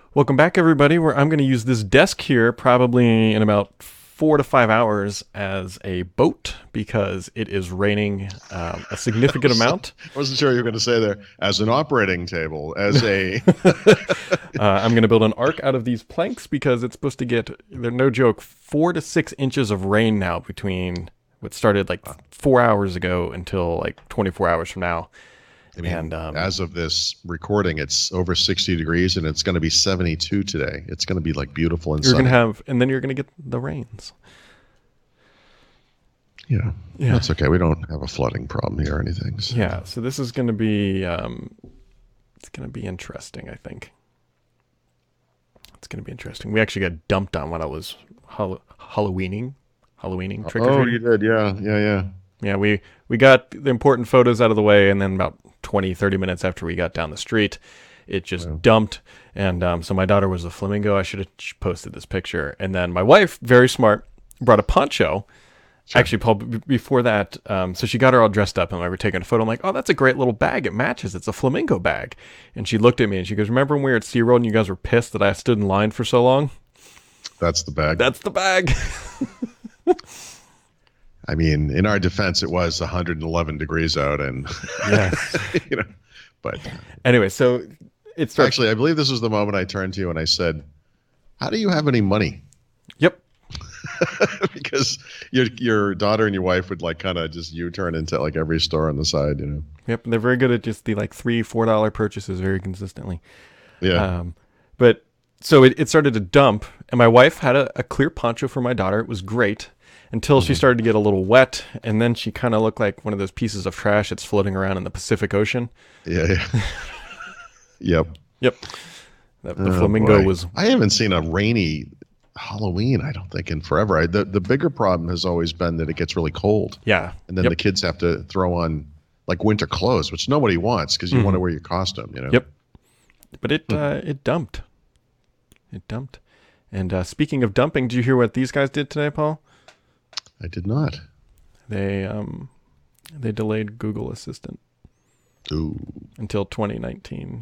Welcome back, everybody. Where I'm going to use this desk here probably in about 4 to 5 hours as a boat because it is raining a significant amount. I wasn't sure you were going to say there as an operating table, as a. I'm going to build an ark out of these planks because it's supposed to get, they're no joke, 4 to 6 inches of rain now between what started like 4 hours ago until like 24 hours from now. I mean, as of this recording, it's over 60 degrees and it's going to be 72 today. It's going to be like beautiful and sunny. And then you're going to get the rains. Yeah, that's okay. We don't have a flooding problem here or anything. So. Yeah, so this is going to be, it's going to be interesting, I think. It's going to be interesting. We actually got dumped on when I was Halloweening trick-or-treating. Oh, you did, yeah. Yeah, we got the important photos out of the way, and then about 20, 30 minutes after we got down the street, it just dumped. And so my daughter was a flamingo. I should have posted this picture. And then my wife, very smart, brought a poncho. Sure. Actually, Paul, before that, so she got her all dressed up, and we were taking a photo. I'm like, oh, that's a great little bag. It matches. It's a flamingo bag. And she looked at me, and she goes, remember when we were at SeaWorld and you guys were pissed that I stood in line for so long? That's the bag. That's the bag. I mean, in our defense, it was 111 degrees out, and yes, But anyway, so it's actually, I believe this was the moment I turned to you and I said, "How do you have any money?" Yep. Because your daughter and your wife would like kind of just U-turn into like every store on the side, Yep, and they're very good at just the like $3-4 purchases very consistently. Yeah. But so it started to dump, and my wife had a clear poncho for my daughter. It was great. Until she started to get a little wet, and then she kind of looked like one of those pieces of trash that's floating around in the Pacific Ocean. Yeah. Yep. The flamingo boy. was... I haven't seen a rainy Halloween, I don't think, in forever. The bigger problem has always been that it gets really cold. Yeah. And then the kids have to throw on like winter clothes, which nobody wants because you want to wear your costume, Yep. But it dumped. It dumped. And speaking of dumping, did you hear what these guys did today, Paul? I did not. They delayed Google Assistant until 2019.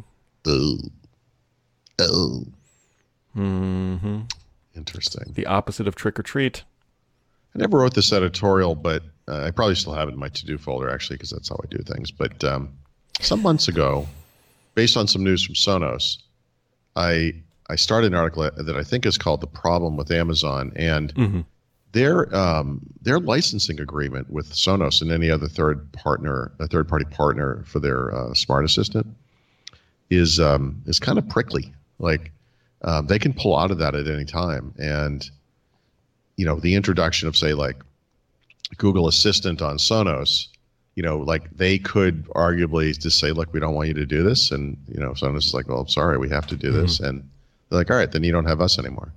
Mm-hmm. Interesting. The opposite of trick or treat. I never wrote this editorial, but I probably still have it in my to-do folder actually because that's how I do things. But some months ago, based on some news from Sonos, I started an article that I think is called "The Problem with Amazon," and their licensing agreement with Sonos and any other third-party partner for their smart assistant is kind of prickly. Like they can pull out of that at any time, and the introduction of say like Google Assistant on Sonos, like they could arguably just say, look, we don't want you to do this, and Sonos is like, well, I'm sorry, we have to do this, and they're like, all right, then you don't have us anymore.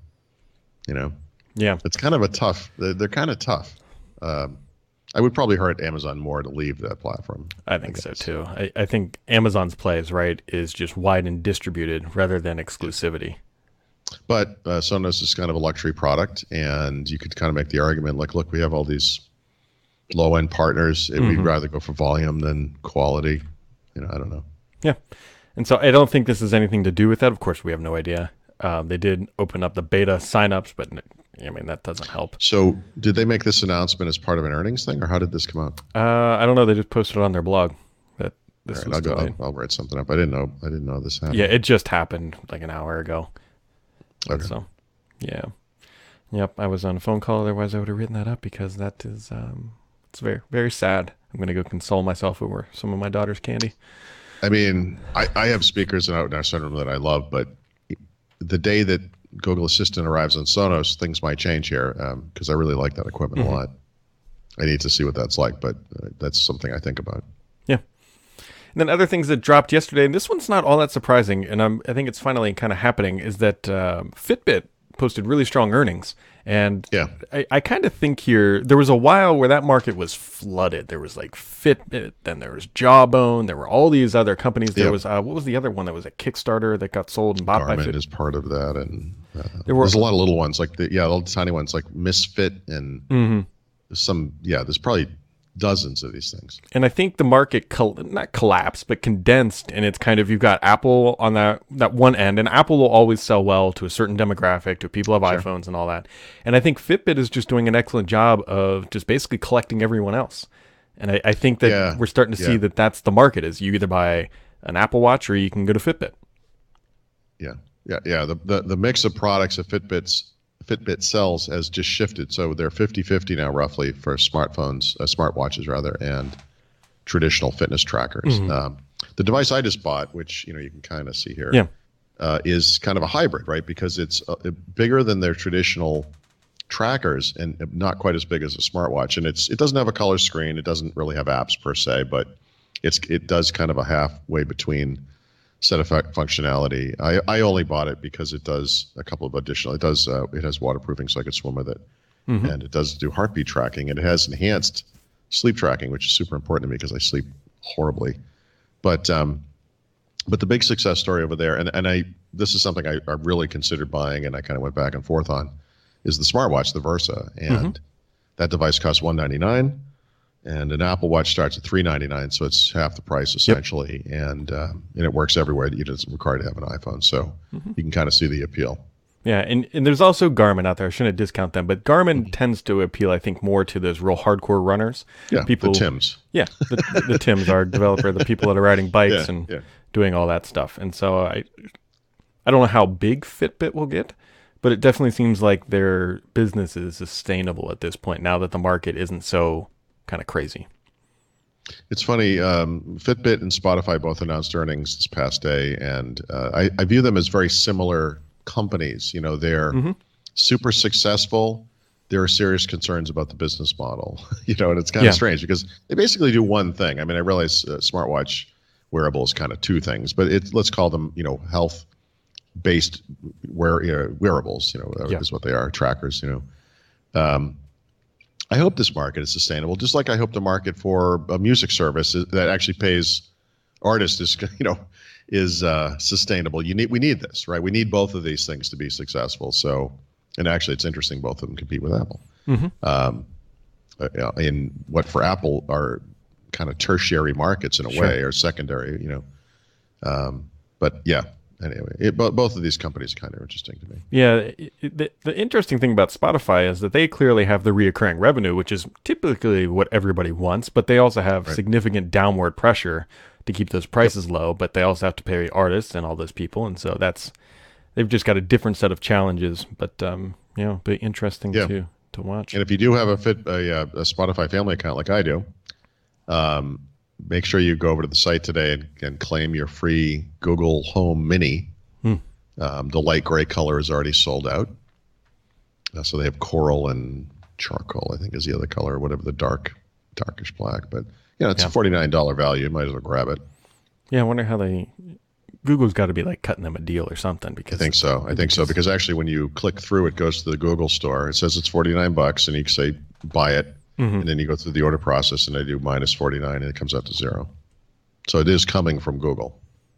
Yeah, it's kind of they're kind of tough. I would probably hurt Amazon more to leave that platform. I think so too. I think Amazon's plays is just wide and distributed rather than exclusivity. But Sonos is kind of a luxury product, and you could kind of make the argument like, look, we have all these low-end partners. We'd rather go for volume than quality. I don't know. Yeah, and so I don't think this has anything to do with that. Of course, we have no idea. They did open up the beta signups, but I mean, that doesn't help. So did they make this announcement as part of an earnings thing, or how did this come out? I don't know. They just posted it on their blog that this was delayed. I'll write something up. I didn't know this happened. Yeah, it just happened like an hour ago. Okay. So, yeah. Yep, I was on a phone call. Otherwise, I would have written that up because that is, it's very, very sad. I'm going to go console myself over some of my daughter's candy. I mean, I have speakers in our sunroom that I love, but the day that Google Assistant arrives on Sonos, things might change here because I really like that equipment a lot. I need to see what that's like, but that's something I think about. Yeah. And then other things that dropped yesterday, and this one's not all that surprising, and I think it's finally kind of happening, is that Fitbit posted really strong earnings. And yeah. I kind of think here, there was a while where that market was flooded. There was like Fitbit, then there was Jawbone, there were all these other companies. There was, what was the other one that was a Kickstarter that got sold and bought by Fitbit? Garmin is part of that, and there's a lot of little ones, like little tiny ones like Misfit, and there's probably dozens of these things. And I think the market not collapsed, but condensed, and it's kind of, you've got Apple on that one end, and Apple will always sell well to a certain demographic, to people who have iPhones and all that. And I think Fitbit is just doing an excellent job of just basically collecting everyone else. And I think that we're starting to see that that's the market, is you either buy an Apple Watch or you can go to Fitbit. Yeah. The mix of products that Fitbit sells has just shifted. So they're 50-50 now, roughly, for smartphones, smartwatches rather, and traditional fitness trackers. The device I just bought, which you can kind of see here, is kind of a hybrid, right? Because it's bigger than their traditional trackers and not quite as big as a smartwatch. And it doesn't have a color screen. It doesn't really have apps per se, but it does kind of a halfway between set of functionality. I only bought it because it does a couple of additional. It has waterproofing, so I could swim with it, and it does do heartbeat tracking, and it has enhanced sleep tracking, which is super important to me because I sleep horribly. But the big success story over there, and this is something I really considered buying, and I kind of went back and forth on, is the smartwatch, the Versa, and that device costs $199. And an Apple Watch starts at $399, so it's half the price essentially, and it works everywhere. It doesn't require to have an iPhone, so you can kind of see the appeal. Yeah, and there's also Garmin out there. I shouldn't discount them, but Garmin tends to appeal, I think, more to those real hardcore runners. Yeah, people, the Tims. Yeah, the Tims, our developer, the people that are riding bikes and doing all that stuff. And so I don't know how big Fitbit will get, but it definitely seems like their business is sustainable at this point, now that the market isn't so kind of crazy. It's funny. Fitbit and Spotify both announced earnings this past day, and I view them as very similar companies. They're super successful. There are serious concerns about the business model. And it's kind of strange because they basically do one thing. I mean, I realize smartwatch wearable is kind of two things, but let's call them health-based wearables. Is what they are, trackers. I hope this market is sustainable, just like I hope the market for a music service that actually pays artists is sustainable. We need this, right? We need both of these things to be successful. So, and actually, it's interesting both of them compete with Apple. In what for Apple are kind of tertiary markets in a way, or secondary, But yeah. Anyway, both of these companies are kind of interesting to me. Yeah, the interesting thing about Spotify is that they clearly have the reoccurring revenue, which is typically what everybody wants, but they also have significant downward pressure to keep those prices low, but they also have to pay artists and all those people, and so they've just got a different set of challenges, but be interesting to watch. And if you do have a Spotify family account like I do, make sure you go over to the site today and claim your free Google Home Mini. The light gray color is already sold out. So they have coral and charcoal, I think is the other color, whatever the darkish black. But it's a $49 value. You might as well grab it. Yeah, I wonder how Google's got to be like cutting them a deal or something. Because I think so. Because actually when you click through, it goes to the Google store. It says it's $49 and you say buy it. And then you go through the order process, and they do minus $49, and it comes out to $0. So it is coming from Google.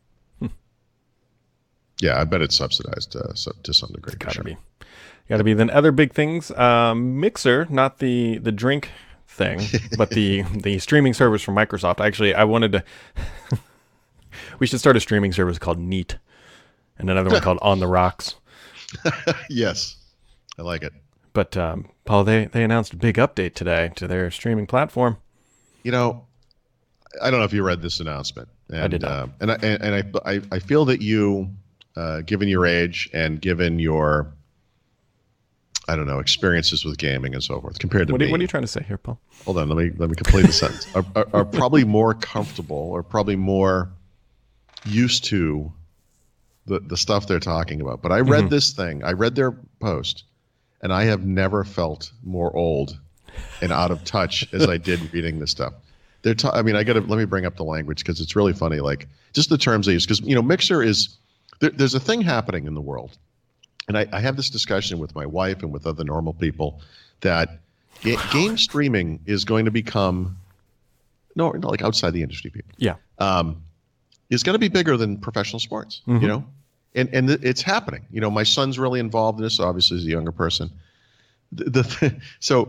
Yeah, I bet it's subsidized to some degree. Got to be. Then other big things, Mixer, not the drink thing, but the streaming service from Microsoft. Actually, I wanted to. We should start a streaming service called Neat, and another one called On the Rocks. Yes, I like it. But Paul, they announced a big update today to their streaming platform. I don't know if you read this announcement. And, I did not. And I feel that you, given your age and given your, experiences with gaming and so forth, compared to me. What are you trying to say here, Paul? Hold on, let me complete the sentence. Are probably more comfortable or probably more used to the stuff they're talking about. But I read this thing. I read their post. And I have never felt more old and out of touch as I did reading this stuff. Let me bring up the language because it's really funny. Like just the terms they use, because Mixer is there's a thing happening in the world, and I have this discussion with my wife and with other normal people that game streaming is going to become like outside the industry people. Yeah, is going to be bigger than professional sports. And it's happening. My son's really involved in this, obviously, as a younger person. So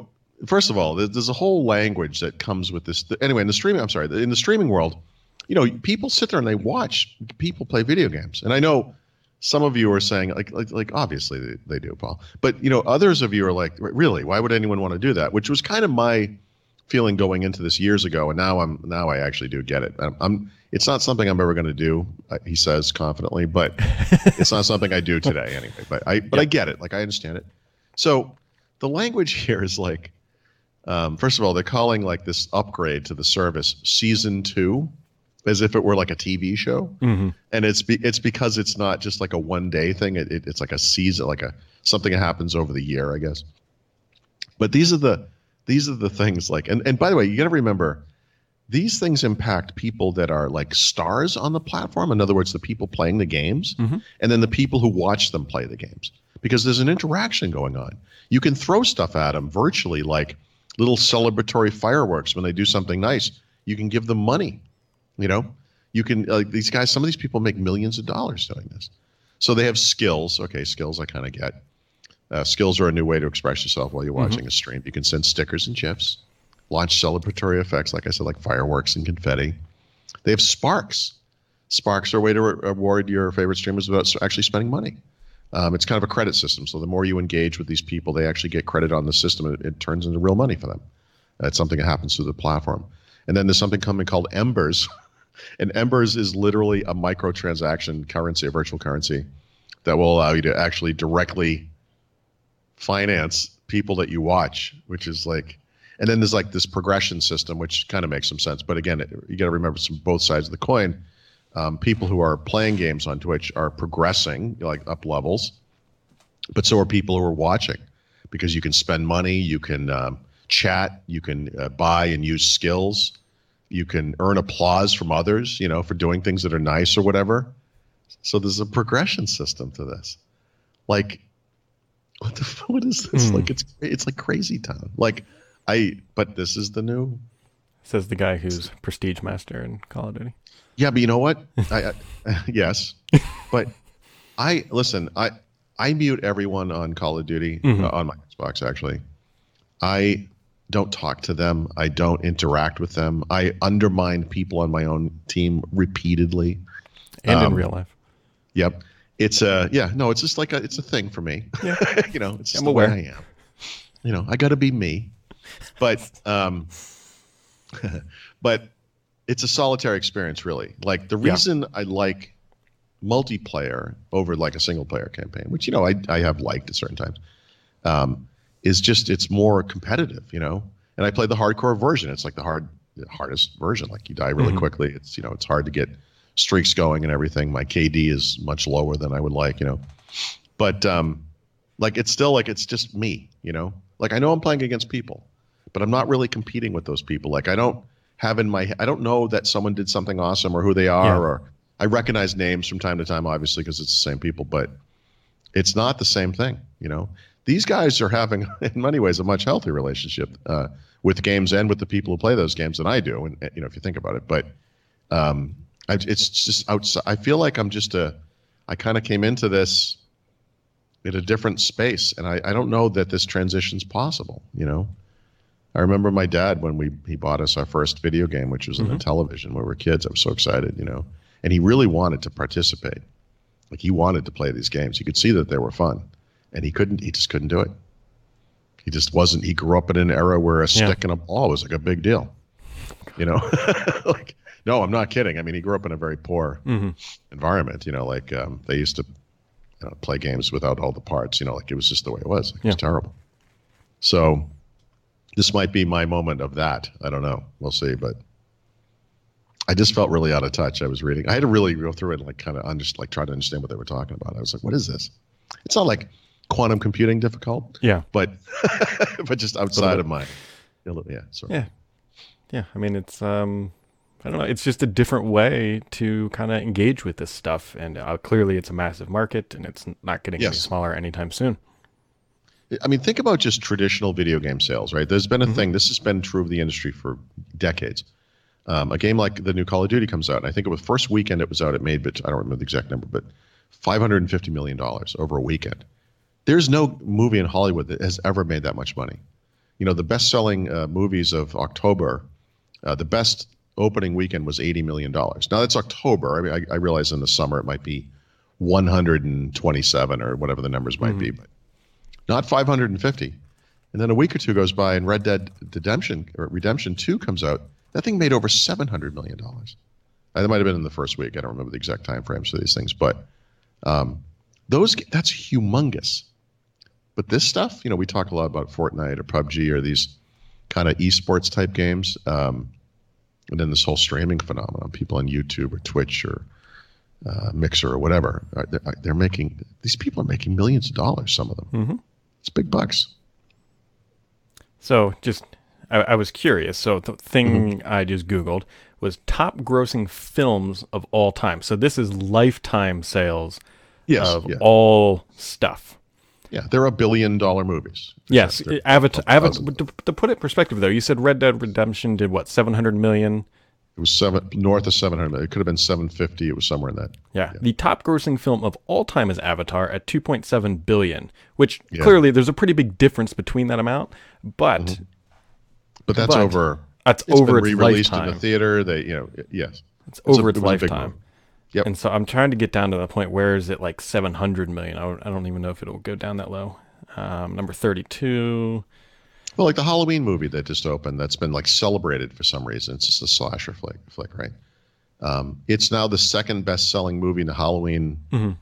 first of all, there's a whole language that comes with this. Anyway, in the streaming world, people sit there and they watch people play video games. And I know some of you are saying like obviously they do, Paul. But others of you are like, really, why would anyone want to do that? Which was kind of my feeling going into this years ago, and now I actually do get it. It's not something I'm ever going to do, he says confidently, but it's not something I do today anyway. But I get it. Like, I understand it. So the language here is like, first of all, they're calling like this upgrade to the service Season 2, as if it were like a TV show. Mm-hmm. And it's because it's not just like a one-day thing. It's like a season, like something that happens over the year, I guess. But these are the things like, and by the way, you got to remember, these things impact people that are like stars on the platform. In other words, the people playing the games, mm-hmm. and then the people who watch them play the games, because there's an interaction going on. You can throw stuff at them virtually, like little celebratory fireworks when they do something nice. You can give them money. You can, these guys, some of these people make millions of dollars doing this. So they have skills. Okay, skills I kind of get. Skills are a new way to express yourself while you're watching mm-hmm. a stream. You can send stickers and GIFs, launch celebratory effects, like I said, like fireworks and confetti. They have sparks. Sparks are a way to reward your favorite streamers without actually spending money. It's kind of a credit system. So the more you engage with these people, they actually get credit on the system. It turns into real money for them. It's something that happens through the platform. And then there's something coming called Embers. And Embers is literally a microtransaction currency, a virtual currency, that will allow you to actually directly finance people that you watch, which is like, and then there's like this progression system, which kind of makes some sense. But again, you got to remember some both sides of the coin. People who are playing games on Twitch are progressing, like up levels, but so are people who are watching, because you can spend money, you can chat, you can buy and use skills, you can earn applause from others, for doing things that are nice or whatever. So there's a progression system to this. Like, what is this? Like, it's like crazy town. Like, but this is the new. Says the guy who's Prestige Master in Call of Duty. Yeah, but you know what? Yes, but I mute everyone on Call of Duty, mm-hmm. On my Xbox. Actually, I don't talk to them. I don't interact with them. I undermine people on my own team repeatedly, and in real life. Yep. It's it's just like it's a thing for me. Yeah. It's just the way I am. I got to be me, but but it's a solitary experience, really. Like, the reason I like multiplayer over like a single player campaign, which I have liked at certain times, is just it's more competitive, and I play the hardcore version. It's like the hardest version. Like, you die really mm-hmm. quickly. It's it's hard to get streaks going and everything. My KD is much lower than I would like, but like, it's still like, it's just me, like, I know I'm playing against people, but I'm not really competing with those people. Like, I don't know that someone did something awesome or who they are, or I recognize names from time to time, obviously, because it's the same people, but it's not the same thing. These guys are having, in many ways, a much healthier relationship with games and with the people who play those games than I do. And if you think about it, but it's just outside. I feel like I kind of came into this in a different space, and I don't know that this transition's possible. I remember my dad when he bought us our first video game, which was mm-hmm. on the television when we were kids. I was so excited, and he really wanted to participate. Like, he wanted to play these games. You could see that they were fun, and he just couldn't do it. He just wasn't. He grew up in an era where a stick and a ball was like a big deal, like. No, I'm not kidding. I mean, he grew up in a very poor mm-hmm. environment, like they used to play games without all the parts, like it was just the way it was. Like, it was terrible. So this might be my moment of that. I don't know. We'll see. But I just felt really out of touch. I was reading. I had to really go through it and kind of try to understand what they were talking about. I was like, what is this? It's not like quantum computing difficult. Yeah. But but just outside of my, Yeah. I mean, it's I don't know. It's just a different way to kind of engage with this stuff. And clearly it's a massive market, and it's not getting any smaller anytime soon. I mean, think about just traditional video game sales, right? There's been a mm-hmm. thing. This has been true of the industry for decades. A game like the new Call of Duty comes out, and I think it was first weekend it was out, it made, but I don't remember the exact number, but $550 million over a weekend. There's no movie in Hollywood that has ever made that much money. the best-selling movies of October, the best opening weekend was $80 million. Now that's October. I mean, I realize in the summer it might be 127 or whatever the numbers might be, but not 550. And then a week or two goes by, and Red Dead Redemption 2 comes out. That thing made over $700 million. That might have been in the first week. I don't remember the exact time frames for these things, but that's humongous. But this stuff, we talk a lot about Fortnite or PUBG or these kind of esports type games, and then this whole streaming phenomenon. People on YouTube or Twitch or Mixer or whatever, these people are making millions of dollars. Some of them, It's big bucks. So I was curious. So the thing I just Googled was top grossing films of all time. So this is lifetime sales of all stuff. Yeah, they're $1 billion movies. Yes. Avatar, to put it in perspective, though, you said Red Dead Redemption did what, 700 million? It was north of 700 million. It could have been 750. It was somewhere in that. Yeah. The top grossing film of all time is Avatar at 2.7 billion, which clearly there's a pretty big difference between that amount, but that's over. That's over its re-released lifetime. In the theater. Yes. It's over its lifetime. Yep. And so I'm trying to get down to the point where is it like 700 million? I don't even know if it'll go down that low. Number 32. Well, like the Halloween movie that just opened, that's been like celebrated for some reason. It's just a slasher flick, right? It's now the second best-selling movie in the Halloween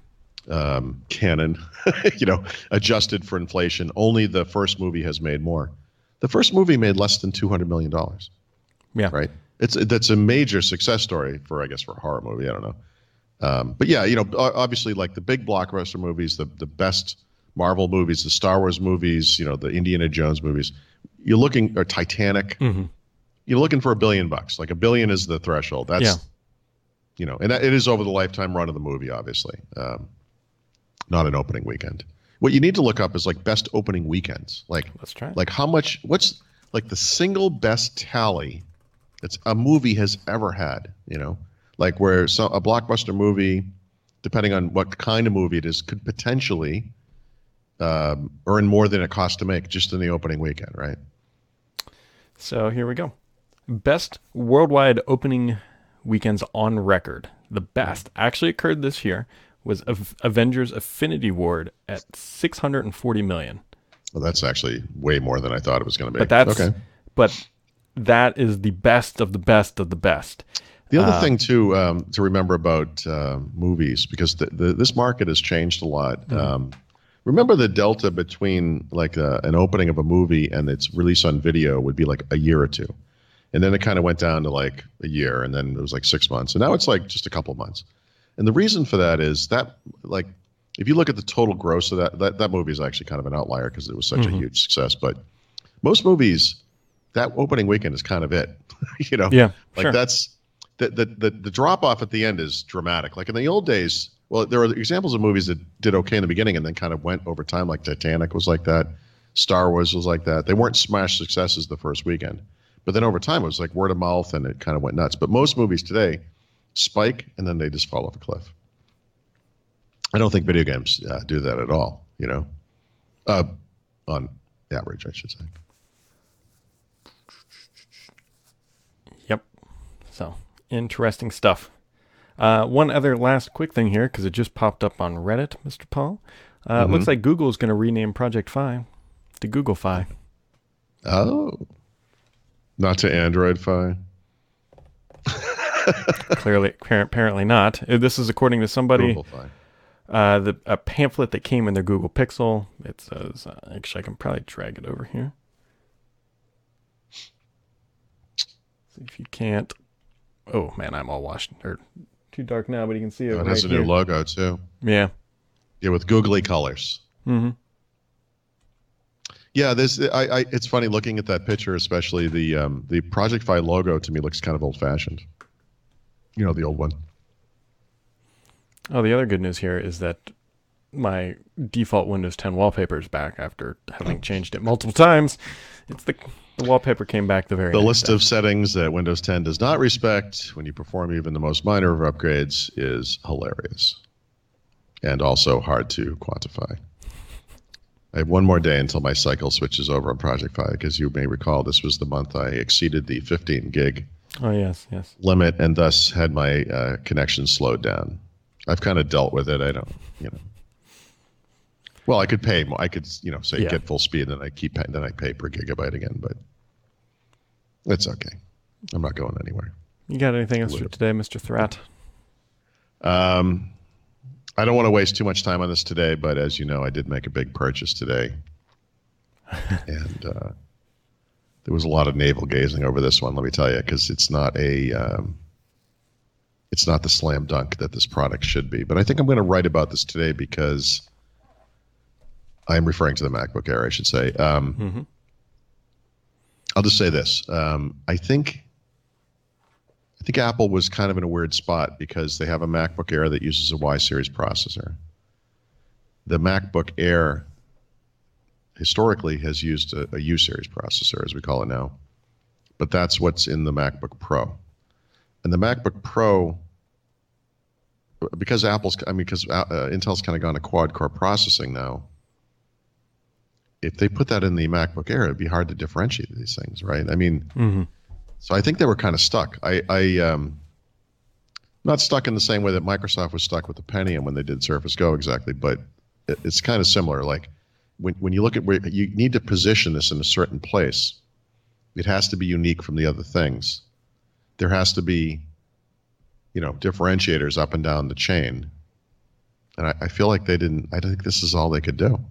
canon. Adjusted for inflation. Only the first movie has made more. The first movie made less than $200 million. Yeah, right. That's a major success story for a horror movie. I don't know, but yeah, obviously like the big blockbuster movies, the best Marvel movies, the Star Wars movies, the Indiana Jones movies. Or Titanic. You're looking for $1 billion. Like $1 billion is the threshold. That's and it is over the lifetime run of the movie, obviously, not an opening weekend. What you need to look up is like best opening weekends. Like let's try. Like what's like the single best tally that a movie has ever had. Like where a blockbuster movie, depending on what kind of movie it is, could potentially earn more than it costs to make just in the opening weekend, right? So here we go. Best worldwide opening weekends on record. The best actually occurred this year was Avengers Infinity War at 640 million. Well, that's actually way more than I thought it was going to be. But that's okay. But that is the best of the best of the best. The other thing too to remember about movies, because this market has changed a lot. Remember the delta between like an opening of a movie and its release on video would be like a year or two. And then it kind of went down to like a year, and then it was like 6 months. And now it's like just a couple of months. And the reason for that is that, like, if you look at the total gross of that movie is actually kind of an outlier because it was such a huge success. But most movies, that opening weekend is kind of it. Yeah, like sure. That's the drop off at the end is dramatic. Like in the old days, well, there are examples of movies that did okay in the beginning and then kind of went over time. Like Titanic was like that. Star Wars was like that. They weren't smash successes the first weekend, but then over time it was like word of mouth and it kind of went nuts. But most movies today spike and then they just fall off a cliff. I don't think video games do that at all. On average, I should say. Yep. So interesting stuff. One other last quick thing here, because it just popped up on Reddit, Mr. Paul. It looks like Google is going to rename Project Fi to Google Fi. Oh. Not to Android Fi? Clearly, apparently not. This is according to somebody. Google Fi. A pamphlet that came in their Google Pixel. It says, actually, I can probably drag it over here. See if you can't. Oh, man, I'm all washed. Or too dark now, but you can see it. It has a new logo, too. Yeah. Yeah, with googly colors. Mm-hmm. Yeah, it's funny looking at that picture, especially the Project Fi logo to me looks kind of old-fashioned. The old one. Oh, the other good news here is that my default Windows 10 wallpaper is back after having changed it multiple times. It's the wallpaper came back the very next list day. of settings that Windows 10 does not respect when you perform even the most minor of upgrades is hilarious and also hard to quantify. I have one more day until my cycle switches over on Project Fi, because you may recall this was the month I exceeded the 15 gig Oh, yes. limit and thus had my connection slowed down. I've kind of dealt with it. I don't, Well, I could pay more. I could, say get full speed, and then I pay per gigabyte again. But it's okay. I'm not going anywhere. You got anything else for today, Mr. Thrat? I don't want to waste too much time on this today, but as you know, I did make a big purchase today, and there was a lot of navel gazing over this one. Let me tell you, because it's not the slam dunk that this product should be. But I think I'm going to write about this today because I'm referring to the MacBook Air, I should say. I'll just say this: I think Apple was kind of in a weird spot because they have a MacBook Air that uses a Y series processor. The MacBook Air historically has used a U series processor, as we call it now, but that's what's in the MacBook Pro. And the MacBook Pro, because Intel's kind of gone to quad-core processing now, if they put that in the MacBook Air, it'd be hard to differentiate these things, right? I mean, So I think they were kind of stuck. Not stuck in the same way that Microsoft was stuck with the Pentium when they did Surface Go exactly, but it's kind of similar. Like when you look at where you need to position this in a certain place, it has to be unique from the other things. There has to be, differentiators up and down the chain. And I feel like they didn't. I think this is all they could do.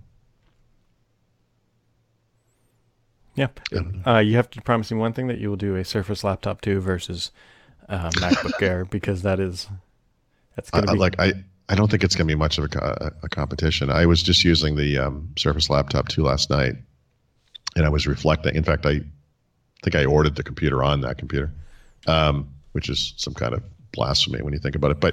Yeah. You have to promise me one thing, that you will do a Surface Laptop 2 versus MacBook Air, because that's going to be... I don't think it's going to be much of a competition. I was just using the Surface Laptop 2 last night, and I was reflecting. In fact, I think I ordered the computer on that computer, which is some kind of blasphemy when you think about it.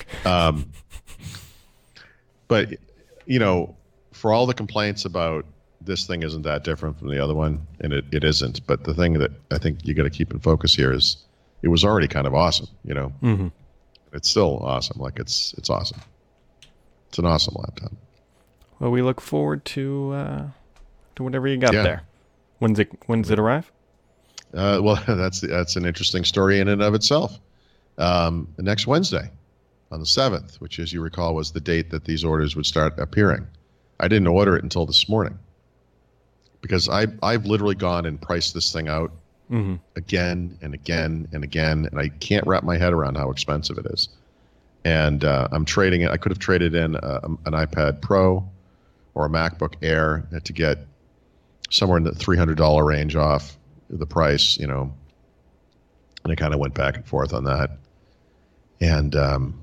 But for all the complaints about this thing isn't that different from the other one, and it isn't. But the thing that I think you got to keep in focus here is it was already kind of awesome, It's still awesome. Like it's awesome. It's an awesome laptop. Well, we look forward to whatever you got there. When's it arrive? Well, that's an interesting story in and of itself. Next Wednesday, on the 7th, which, as you recall, was the date that these orders would start appearing. I didn't order it until this morning, because I've literally gone and priced this thing out again and again and again, and I can't wrap my head around how expensive it is. And I'm trading it. I could have traded in an iPad Pro or a MacBook Air to get somewhere in the $300 range off the price, and I kind of went back and forth on that. And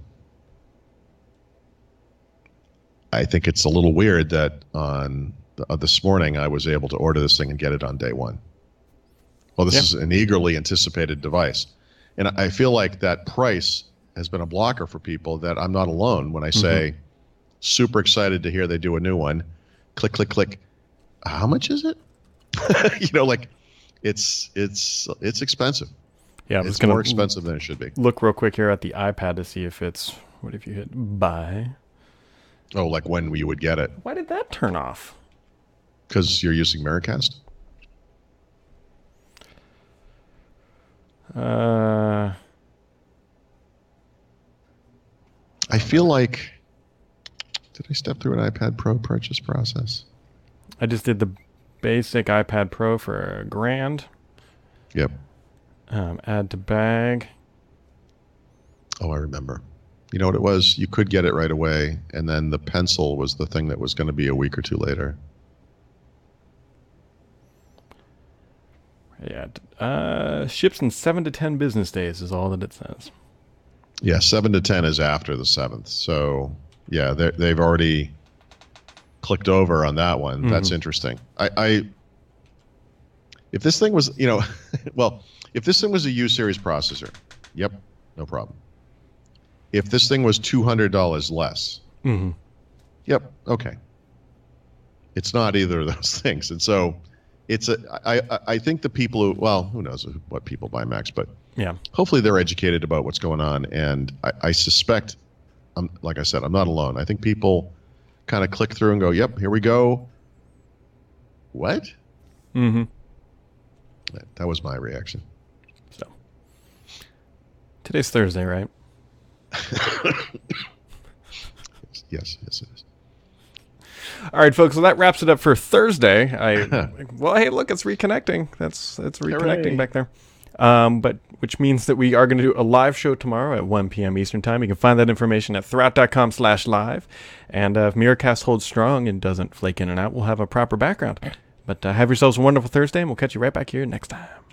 I think it's a little weird that on this morning I was able to order this thing and get it on day one. Well, this is an eagerly anticipated device. And I feel like that price has been a blocker for people, that I'm not alone when I say, super excited to hear they do a new one. Click, click, click. How much is it? It's expensive. Yeah, it's more expensive than it should be. Look real quick here at the iPad to see if it's, what if you hit buy? Oh, like when you would get it. Why did that turn off? Because you're using Miracast? I feel like, did I step through an iPad Pro purchase process? I just did the basic iPad Pro for $1,000. Yep. Add to bag. Oh, I remember. You know what it was? You could get it right away, and then the Pencil was the thing that was going to be a week or two later. Yeah. Ships in 7 to 10 business days is all that it says. Yeah, 7 to 10 is after the 7th. So, yeah, they've already clicked over on that one. That's interesting. If this thing was, if this thing was a U series processor, yep, no problem. If this thing was $200 less, yep, okay. It's not either of those things. And so I think the people who knows what people buy Macs, but yeah, hopefully they're educated about what's going on. And I suspect, like I said, I'm not alone. I think people kind of click through and go, yep, here we go. what? Mm-hmm. That was my reaction. So, today's Thursday, right? Yes, it is. All right, folks. So that wraps it up for Thursday. Well, hey, look, it's reconnecting. It's reconnecting Hooray. back there. But which means that we are going to do a live show tomorrow at 1 p.m. Eastern Time. You can find that information at throughout.com/live. And if Miracast holds strong and doesn't flake in and out, we'll have a proper background. But have yourselves a wonderful Thursday, and we'll catch you right back here next time.